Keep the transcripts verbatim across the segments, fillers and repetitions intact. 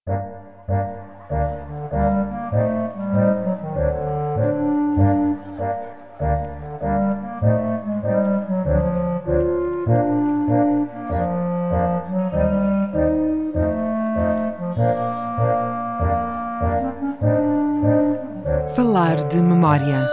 Falar de memória.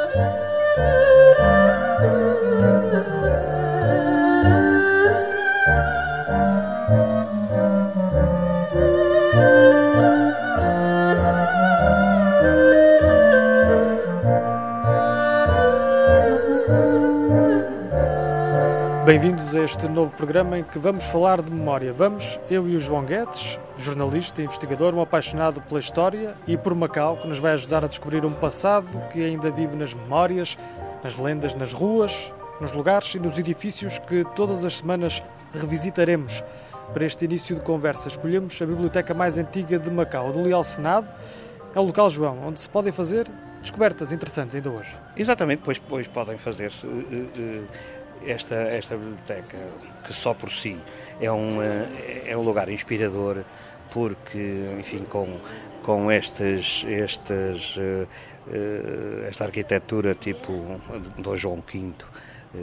Bem-vindos a este novo programa em que vamos falar de memória. Vamos, eu e o João Guedes, jornalista e investigador, um apaixonado pela história e por Macau, que nos vai ajudar a descobrir um passado que ainda vive nas memórias, nas lendas, nas ruas, nos lugares e nos edifícios que todas as semanas revisitaremos. Para este início de conversa, escolhemos a biblioteca mais antiga de Macau, do Leal Senado. É o local, João, onde se podem fazer descobertas interessantes ainda hoje. Exatamente, pois, pois podem fazer-se... Uh, uh, Esta, esta biblioteca, que só por si é um, é um lugar inspirador, porque, enfim, com, com estas, estas, uh, uh, esta arquitetura tipo do João quinto, uh,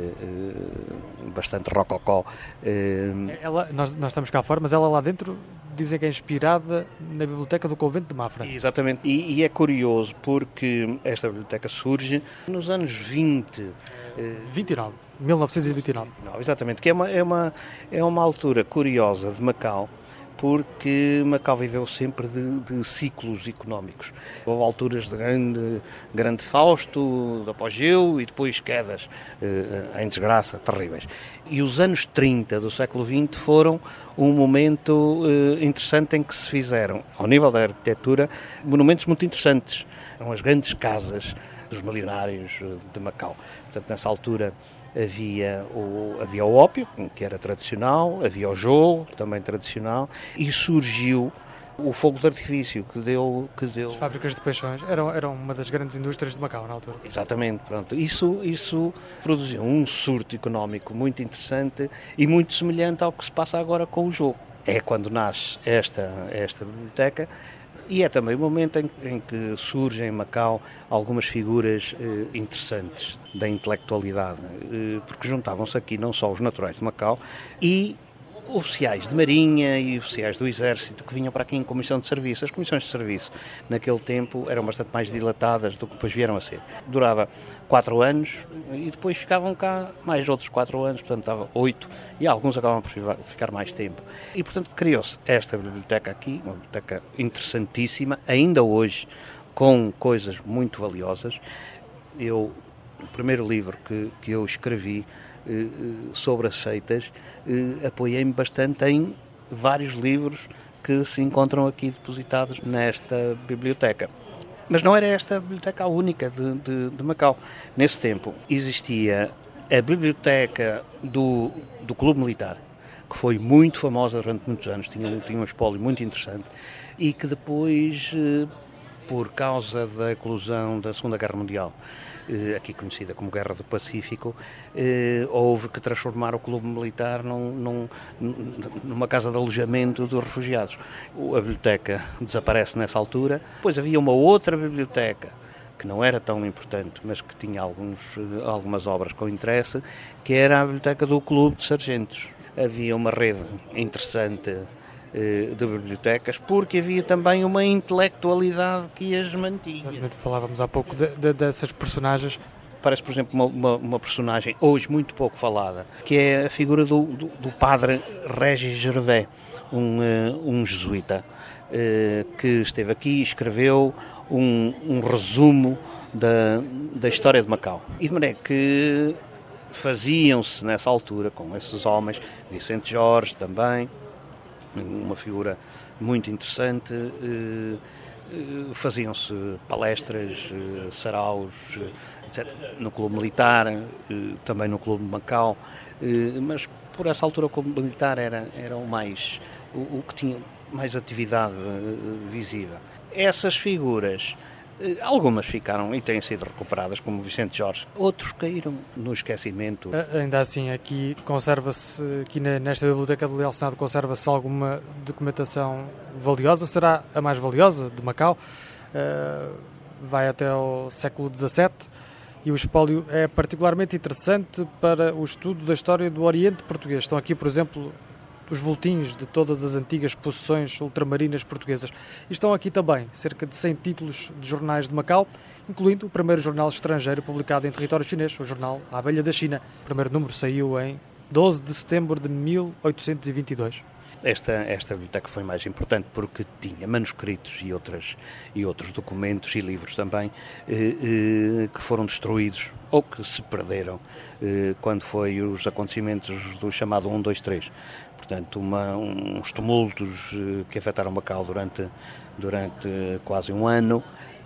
uh, bastante rococó. Uh, ela, nós, nós estamos cá fora, mas ela lá dentro dizem que é inspirada na biblioteca do convento de Mafra. Exatamente, e, e é curioso porque esta biblioteca surge nos anos vinte. Uh, vinte e nove. mil novecentos e vinte e nove. Não, exatamente, que é uma, é, uma, é uma altura curiosa de Macau, porque Macau viveu sempre de, de ciclos económicos. Houve alturas de grande, grande fausto, de apogeu e depois quedas eh, em desgraça terríveis. E os anos trinta do século vinte foram um momento eh, interessante em que se fizeram, ao nível da arquitetura, monumentos muito interessantes. Eram as grandes casas dos milionários de Macau. Portanto, nessa altura havia o, havia o ópio, que era tradicional, havia o jogo, também tradicional, e surgiu o fogo de artifício, que deu... Que deu... As fábricas de paixões eram, eram uma das grandes indústrias de Macau na altura. Exatamente, pronto. Isso, isso produziu um surto económico muito interessante e muito semelhante ao que se passa agora com o jogo. É quando nasce esta, esta biblioteca. E é também o momento em, em que surgem em Macau algumas figuras eh, interessantes da intelectualidade, eh, porque juntavam-se aqui não só os naturais de Macau e oficiais de marinha e oficiais do exército que vinham para aqui em comissão de serviço. As comissões de serviço naquele tempo eram bastante mais dilatadas do que depois vieram a ser. Durava quatro anos e depois ficavam cá mais outros quatro anos, portanto estava oito, e alguns acabavam por ficar mais tempo. E portanto criou-se esta biblioteca aqui, uma biblioteca interessantíssima, ainda hoje, com coisas muito valiosas. Eu, o primeiro livro que, que eu escrevi eh, sobre as seitas, eh, apoiei-me bastante em vários livros que se encontram aqui depositados nesta biblioteca. Mas não era esta a biblioteca a única de, de, de Macau. Nesse tempo existia a biblioteca do, do Clube Militar, que foi muito famosa durante muitos anos, tinha, tinha um espólio muito interessante, e que depois, eh, por causa da eclosão da Segunda Guerra Mundial, aqui conhecida como Guerra do Pacífico, eh, houve que transformar o Clube Militar num, num, numa casa de alojamento dos refugiados. A biblioteca desaparece nessa altura. Depois havia uma outra biblioteca, que não era tão importante, mas que tinha alguns, algumas obras com interesse, que era a biblioteca do Clube de Sargentos. Havia uma rede interessante de bibliotecas, porque havia também uma intelectualidade que as mantinha. Exatamente, falávamos há pouco de, de, dessas personagens. Parece, por exemplo, uma, uma, uma personagem hoje muito pouco falada, que é a figura do, do, do padre Régis Gervais, um, uh, um jesuíta, uh, que esteve aqui e escreveu um, um resumo da, da história de Macau. E de maneira que faziam-se nessa altura com esses homens, Vicente Jorge também, uma figura muito interessante, eh, eh, faziam-se palestras, eh, saraus, eh, etcétera, no Clube Militar, eh, também no Clube de Macau, eh, mas por essa altura o Clube Militar era, era o, mais, o, o que tinha mais atividade eh, visível. Essas figuras Algumas ficaram e têm sido recuperadas, como Vicente Jorge. Outros caíram no esquecimento. Ainda assim, aqui conserva-se, aqui nesta Biblioteca do Leal Senado, conserva-se alguma documentação valiosa? Será a mais valiosa de Macau? Uh, vai até ao século dezassete e o espólio é particularmente interessante para o estudo da história do Oriente português. Estão aqui, por exemplo, os boletins de todas as antigas possessões ultramarinas portuguesas. E estão aqui também cerca de cem títulos de jornais de Macau, incluindo o primeiro jornal estrangeiro publicado em território chinês, o jornal A Abelha da China. O primeiro número saiu em doze de setembro de mil oitocentos e vinte e dois. Esta, esta biblioteca foi mais importante porque tinha manuscritos e, outras, e outros documentos e livros também eh, eh, que foram destruídos ou que se perderam eh, quando foi os acontecimentos do chamado um, dois, três. Portanto, uma, uns tumultos eh, que afetaram Macau durante, durante quase um ano,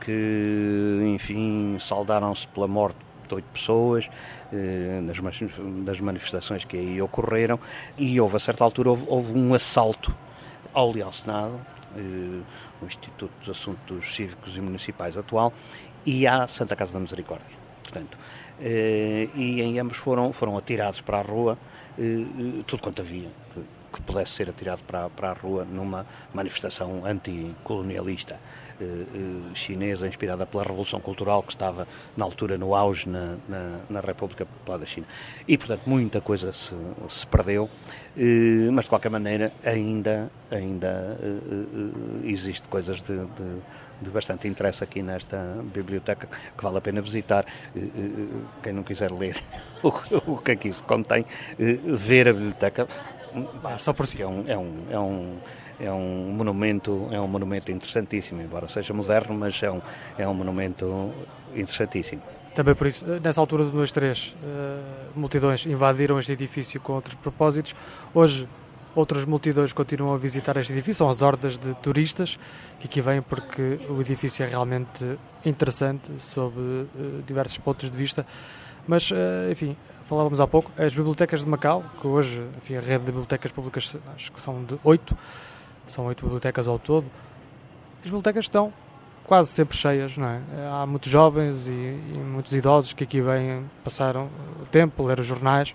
que, enfim, saldaram-se pela morte de oito pessoas eh, nas, nas manifestações que aí ocorreram, e houve, a certa altura, houve, houve um assalto ao Leal Senado, eh, o Instituto dos Assuntos Cívicos e Municipais atual, e à Santa Casa da Misericórdia. Portanto, eh, e em ambos foram, foram atirados para a rua eh, tudo quanto havia que, que pudesse ser atirado para, para a rua numa manifestação anticolonialista eh, eh, chinesa, inspirada pela Revolução Cultural que estava na altura no auge na, na, na República Popular da China. E, portanto, muita coisa se, se perdeu, eh, mas de qualquer maneira ainda, ainda eh, eh, existe coisas de, de de bastante interesse aqui nesta biblioteca, que vale a pena visitar. Quem não quiser ler o que aqui se contém, ver a biblioteca, ah, só por si. É um, é um, é um, é um monumento, é um monumento interessantíssimo, embora seja moderno, mas é um, é um monumento interessantíssimo. Também por isso, nessa altura do dois três, uh, multidões invadiram este edifício com outros propósitos. Hoje, outras multidões continuam a visitar este edifício, são as hordas de turistas que aqui vêm porque o edifício é realmente interessante sob uh, diversos pontos de vista. Mas, uh, enfim, falávamos há pouco, as bibliotecas de Macau, que hoje, enfim, a rede de bibliotecas públicas, acho que são de oito, são oito bibliotecas ao todo, as bibliotecas estão quase sempre cheias, não é? Há muitos jovens e, e muitos idosos que aqui vêm, passaram o tempo, ler os jornais.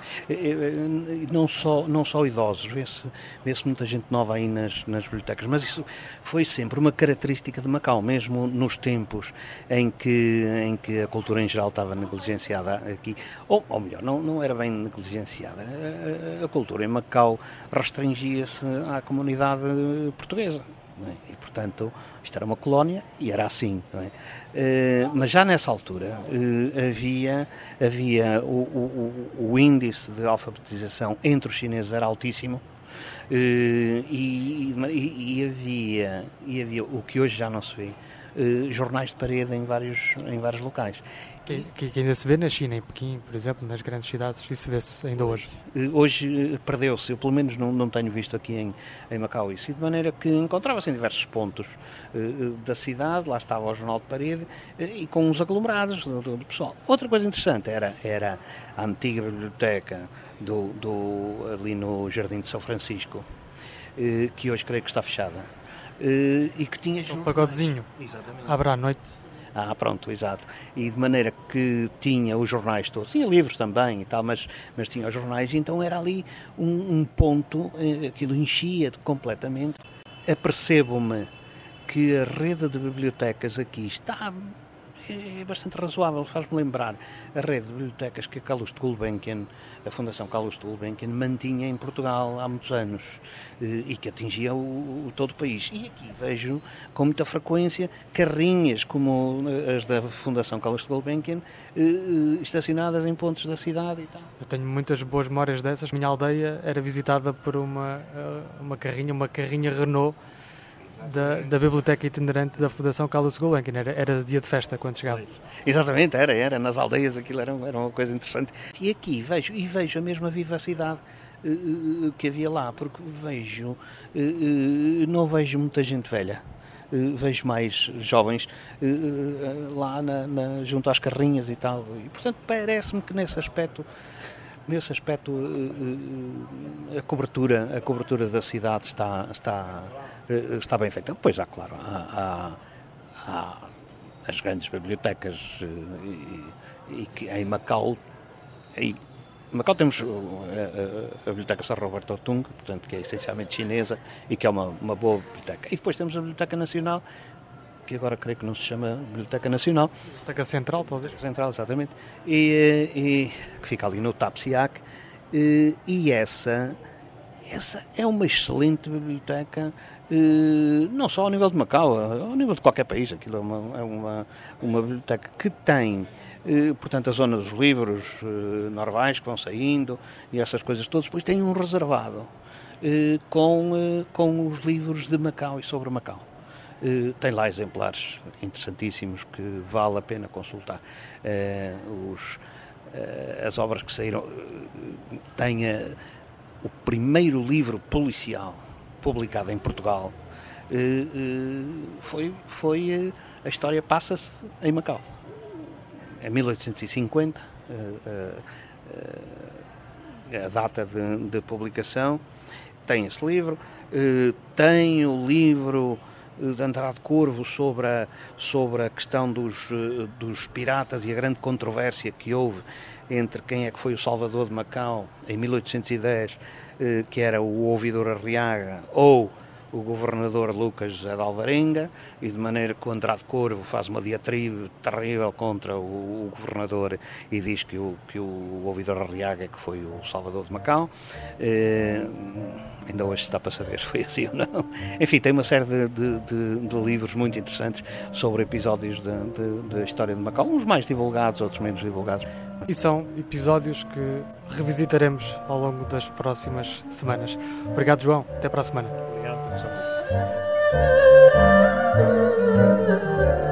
Não só, não só idosos, vê-se, vê-se muita gente nova aí nas, nas bibliotecas, mas isso foi sempre uma característica de Macau, mesmo nos tempos em que, em que a cultura em geral estava negligenciada aqui, ou, ou melhor, não, não era bem negligenciada, a, a cultura em Macau restringia-se à comunidade portuguesa. E, portanto, isto era uma colónia e era assim, não é? Uh, mas já nessa altura uh, havia, havia o, o, o índice de alfabetização entre os chineses era altíssimo, uh, e, e, e, havia, e havia o que hoje já não se vê, uh, jornais de parede em vários, em vários locais. Que, que ainda se vê na China, em Pequim, por exemplo, nas grandes cidades, isso vê-se ainda hoje. Hoje perdeu-se, eu pelo menos não, não tenho visto aqui em, em Macau isso, e de maneira que encontrava-se em diversos pontos uh, da cidade, lá estava o jornal de parede, uh, e com os aglomerados do, do pessoal. Outra coisa interessante era, era a antiga biblioteca do, do, ali no Jardim de São Francisco, uh, que hoje creio que está fechada, uh, e que tinha... Um pagodezinho. Exatamente. Abre à noite. Ah, pronto, exato. E de maneira que tinha os jornais todos, tinha livros também e tal, mas, mas tinha os jornais, então era ali um, um ponto, aquilo enchia completamente. Apercebo-me que a rede de bibliotecas aqui está é bastante razoável, faz-me lembrar a rede de bibliotecas que a Calouste Gulbenkian, a Fundação Calouste Gulbenkian, mantinha em Portugal há muitos anos e que atingia o, o todo o país. E aqui vejo com muita frequência carrinhas como as da Fundação Calouste Gulbenkian estacionadas em pontos da cidade e tal. Eu tenho muitas boas memórias dessas. Minha aldeia era visitada por uma, uma carrinha, uma carrinha Renault, Da, da biblioteca itinerante da Fundação Carlos Gulbenkian. Era, era dia de festa quando chegava. Exatamente, era, era. Nas aldeias aquilo era, era uma coisa interessante. E aqui vejo, e vejo a mesma vivacidade uh, que havia lá, porque vejo, uh, não vejo muita gente velha. Uh, vejo mais jovens uh, uh, lá na, na, junto às carrinhas e tal. E, portanto, parece-me que nesse aspecto Nesse aspecto, a cobertura, a cobertura da cidade está, está, está bem feita. Pois há, claro, há, há, há as grandes bibliotecas e, e que em Macau, em Macau temos a, a, a Biblioteca São Roberto Tung, portanto, que é essencialmente chinesa e que é uma, uma boa biblioteca. E depois temos a Biblioteca Nacional, que agora creio que não se chama Biblioteca Nacional. Biblioteca Central, talvez? Central, exatamente. E, e que fica ali no Tapsiac. E, e essa, essa é uma excelente biblioteca, não só ao nível de Macau, ao nível de qualquer país. Aquilo é uma, é uma, uma biblioteca que tem, portanto, a zona dos livros normais que vão saindo e essas coisas todas. Depois tem um reservado com, com os livros de Macau e sobre Macau. Uh, tem lá exemplares interessantíssimos que vale a pena consultar. Uh, os, uh, as obras que saíram. Uh, tem uh, o primeiro livro policial publicado em Portugal. Uh, uh, foi. foi uh, a história passa-se em Macau. Em mil oitocentos e cinquenta, uh, uh, uh, a data de, de publicação. Tem esse livro. Uh, tem o livro de Andrade Corvo sobre a, sobre a questão dos, dos piratas e a grande controvérsia que houve entre quem é que foi o salvador de Macau em mil oitocentos e dez, que era o ouvidor Arriaga ou o governador Lucas José de Alvarenga, e de maneira que o Andrade Corvo faz uma diatribe terrível contra o, o governador e diz que o, que o ouvidor Arriaga que foi o salvador de Macau. Eh, ainda hoje está para saber se foi assim ou não. Enfim, tem uma série de, de, de, de livros muito interessantes sobre episódios da história de Macau, uns mais divulgados, outros menos divulgados. E são episódios que revisitaremos ao longo das próximas semanas. Obrigado, João. Até para a semana. Obrigado, professor.